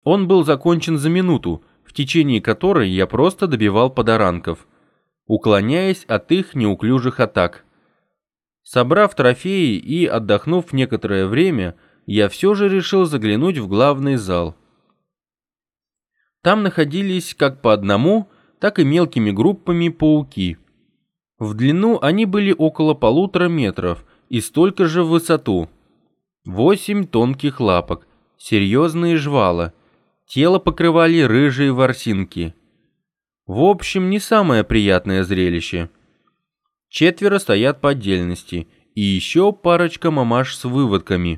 Он был закончен за минуту, в течение которой я просто добивал подоранков, уклоняясь от их неуклюжих атак. Собрав трофеи и отдохнув некоторое время, я все же решил заглянуть в главный зал. Там находились как по одному, так и мелкими группами пауки. В длину они были около 1,5 метра и столько же в высоту. 8 тонких лапок, серьезные жвала, тело покрывали рыжие ворсинки. В общем, не самое приятное зрелище. 4 стоят по отдельности, и еще парочка мамаш с выводками.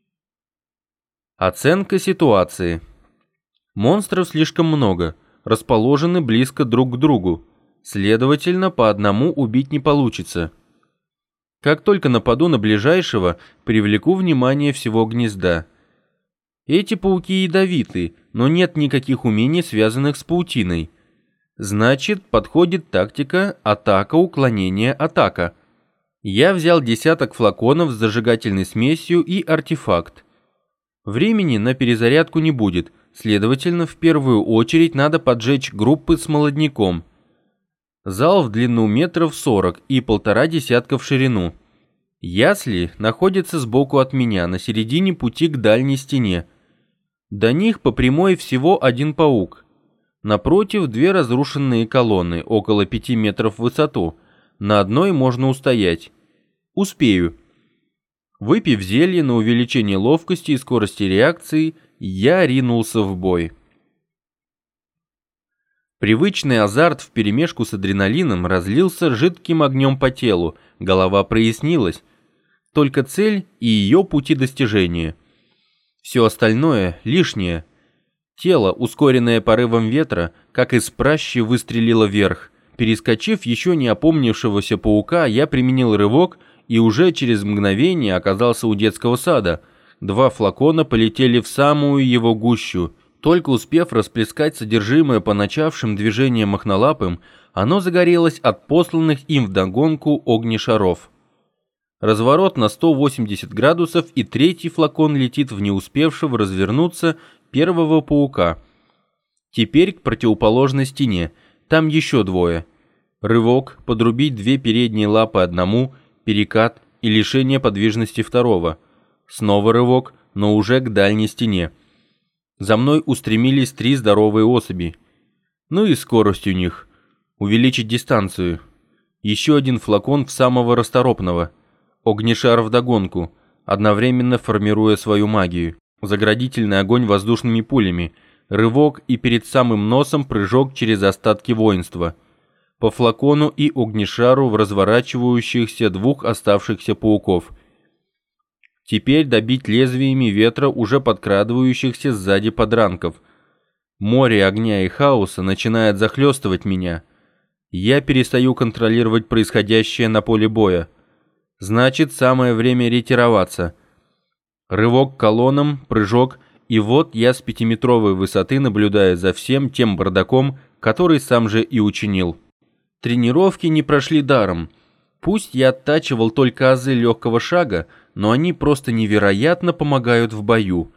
Оценка ситуации. Монстров слишком много, расположены близко друг к другу, следовательно, по одному убить не получится. Как только нападу на ближайшего, привлеку внимание всего гнезда. Эти пауки ядовиты, но нет никаких умений, связанных с паутиной. Значит, подходит тактика атака, уклонение, атака. Я взял 10 флаконов с зажигательной смесью и артефакт. Времени на перезарядку не будет, следовательно, в первую очередь надо поджечь группы с молодняком. Зал в длину 40 метров и 1,5 десятка в ширину. Ясли находятся сбоку от меня, на середине пути к дальней стене. До них по прямой всего 1 паук. Напротив 2 разрушенные колонны, около 5 метров в высоту. На одной можно устоять. Успею. Выпив зелье на увеличение ловкости и скорости реакции, я ринулся в бой. Привычный азарт вперемешку с адреналином разлился жидким огнем по телу, голова прояснилась. Только цель и ее пути достижения. Все остальное лишнее. Тело, ускоренное порывом ветра, как из пращи выстрелило вверх. Перескочив еще не опомнившегося паука, я применил рывок и уже через мгновение оказался у детского сада. 2 флакона полетели в самую его гущу. Только успев расплескать содержимое по начавшим движениям мохнолапым, оно загорелось от посланных им вдогонку огнешаров. Разворот на 180 градусов, и 3-й флакон летит в не успевшего развернуться первого паука. Теперь к противоположной стене, там еще 2. Рывок, подрубить 2 передние лапы одному, перекат и лишение подвижности второго. Снова рывок, но уже к дальней стене. За мной устремились 3 здоровые особи. Ну и скорость у них. Увеличить дистанцию. Еще 1 флакон в самого расторопного. Огнешар вдогонку, одновременно формируя свою магию. Заградительный огонь воздушными пулями. Рывок и перед самым носом прыжок через остатки воинства. По флакону и огнешару в разворачивающихся 2 оставшихся пауков. Теперь добить лезвиями ветра уже подкрадывающихся сзади подранков. Море огня и хаоса начинает захлестывать меня. Я перестаю контролировать происходящее на поле боя. Значит, самое время ретироваться. Рывок к колоннам, прыжок, и вот я с 5-метровой высоты наблюдаю за всем тем бардаком, который сам же и учинил. Тренировки не прошли даром. Пусть я оттачивал только азы легкого шага, но они просто невероятно помогают в бою.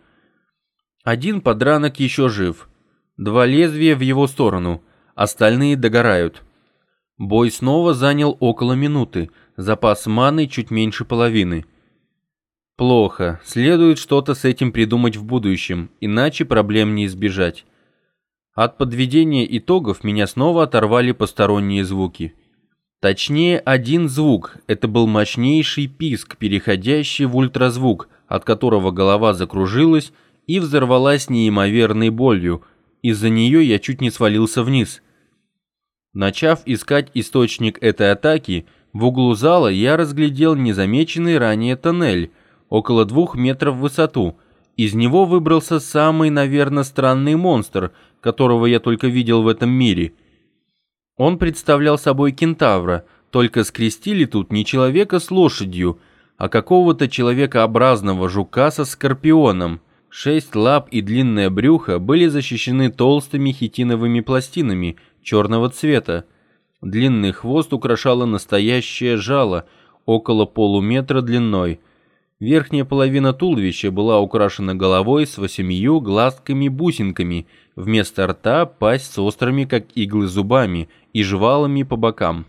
1 подранок еще жив. 2 лезвия в его сторону, остальные догорают. Бой снова занял около минуты, запас маны чуть меньше половины. Плохо, следует что-то с этим придумать в будущем, иначе проблем не избежать. От подведения итогов меня снова оторвали посторонние звуки. Точнее, 1 звук, это был мощнейший писк, переходящий в ультразвук, от которого голова закружилась и взорвалась неимоверной болью, из-за нее я чуть не свалился вниз. Начав искать источник этой атаки, в углу зала я разглядел незамеченный ранее тоннель, около 2 метров в высоту. Из него выбрался самый, наверное, странный монстр, которого я только видел в этом мире. Он представлял собой кентавра, только скрестили тут не человека с лошадью, а какого-то человекообразного жука со скорпионом. 6 лап и длинное брюхо были защищены толстыми хитиновыми пластинами черного цвета. Длинный хвост украшало настоящее жало, около полуметра длиной. Верхняя половина туловища была украшена головой с 8 глазками-бусинками, вместо рта пасть с острыми, как иглы, зубами и жвалами по бокам.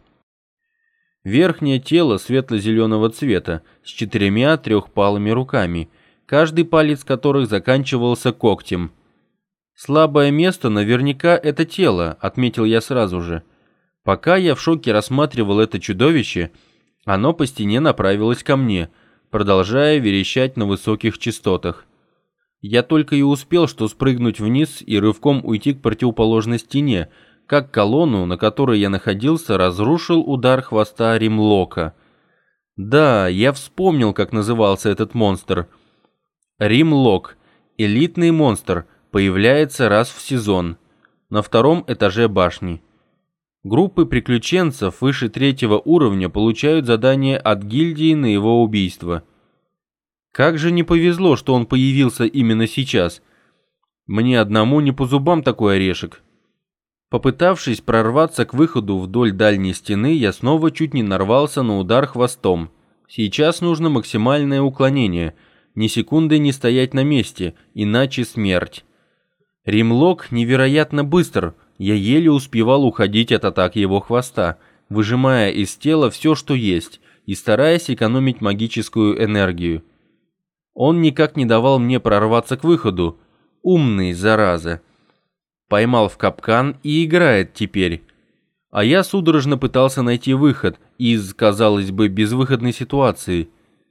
Верхнее тело светло-зеленого цвета, с 4 трехпалыми руками, каждый палец которых заканчивался когтем. «Слабое место наверняка это тело», — отметил я сразу же. Пока я в шоке рассматривал это чудовище, оно по стене направилось ко мне, продолжая верещать на высоких частотах. Я только и успел что спрыгнуть вниз и рывком уйти к противоположной стене, как колонну, на которой я находился, разрушил удар хвоста Римлока. Да, я вспомнил, как назывался этот монстр. Римлок, элитный монстр, появляется раз в сезон, на 2-м этаже башни. Группы приключенцев выше 3-го уровня получают задание от гильдии на его убийство. Как же не повезло, что он появился именно сейчас. Мне одному не по зубам такой орешек. Попытавшись прорваться к выходу вдоль дальней стены, я снова чуть не нарвался на удар хвостом. Сейчас нужно максимальное уклонение, ни секунды не стоять на месте, иначе смерть. Римлок невероятно быстр, я еле успевал уходить от атак его хвоста, выжимая из тела все, что есть, и стараясь экономить магическую энергию. Он никак не давал мне прорваться к выходу. Умный, зараза. Поймал в капкан и играет теперь. А я судорожно пытался найти выход из, казалось бы, безвыходной ситуации.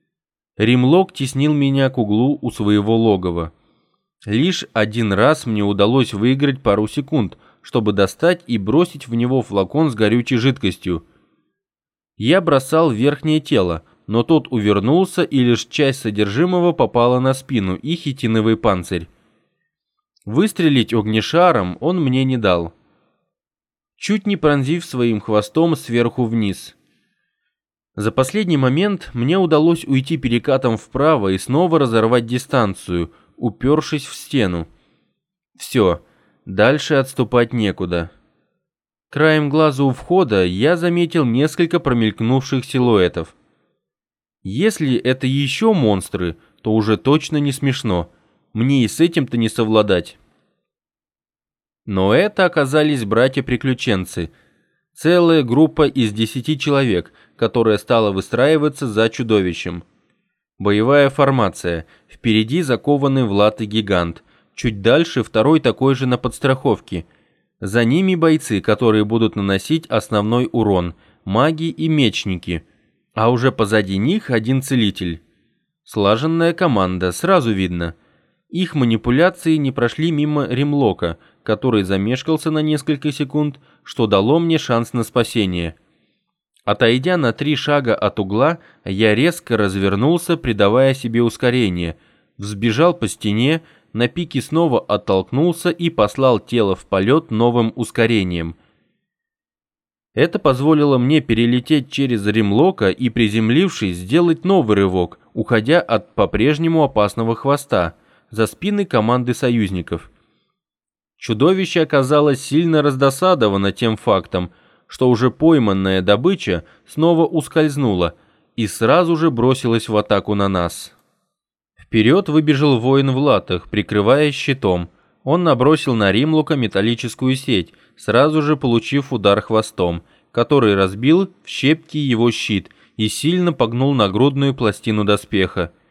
Римлок теснил меня к углу у своего логова. Лишь один раз мне удалось выиграть пару секунд, чтобы достать и бросить в него флакон с горючей жидкостью. Я бросал верхнее тело, но тот увернулся, и лишь часть содержимого попала на спину и хитиновый панцирь. Выстрелить огнешаром он мне не дал, чуть не пронзив своим хвостом сверху вниз. За последний момент мне удалось уйти перекатом вправо и снова разорвать дистанцию, упершись в стену. Все, дальше отступать некуда. Краем глаза у входа я заметил несколько промелькнувших силуэтов. Если это еще монстры, то уже точно не смешно. Мне и с этим-то не совладать. Но это оказались братья-приключенцы. Целая группа из 10 человек, которая стала выстраиваться за чудовищем. Боевая формация. Впереди закованный в латы гигант. Чуть дальше второй такой же на подстраховке. За ними бойцы, которые будут наносить основной урон. Маги и мечники. А уже позади них один целитель. Слаженная команда, сразу видно. Их манипуляции не прошли мимо Римлока, который замешкался на несколько секунд, что дало мне шанс на спасение. Отойдя на 3 шага от угла, я резко развернулся, придавая себе ускорение, взбежал по стене, на пике снова оттолкнулся и послал тело в полет новым ускорением. Это позволило мне перелететь через Римлока и, приземлившись, сделать новый рывок, уходя от по-прежнему опасного хвоста, за спины команды союзников. Чудовище оказалось сильно раздосадовано тем фактом, что уже пойманная добыча снова ускользнула и сразу же бросилась в атаку на нас. Вперед выбежал воин в латах, прикрываясь щитом. Он набросил на Римлока металлическую сеть, сразу же получив удар хвостом, который разбил в щепки его щит и сильно погнул нагрудную пластину доспеха.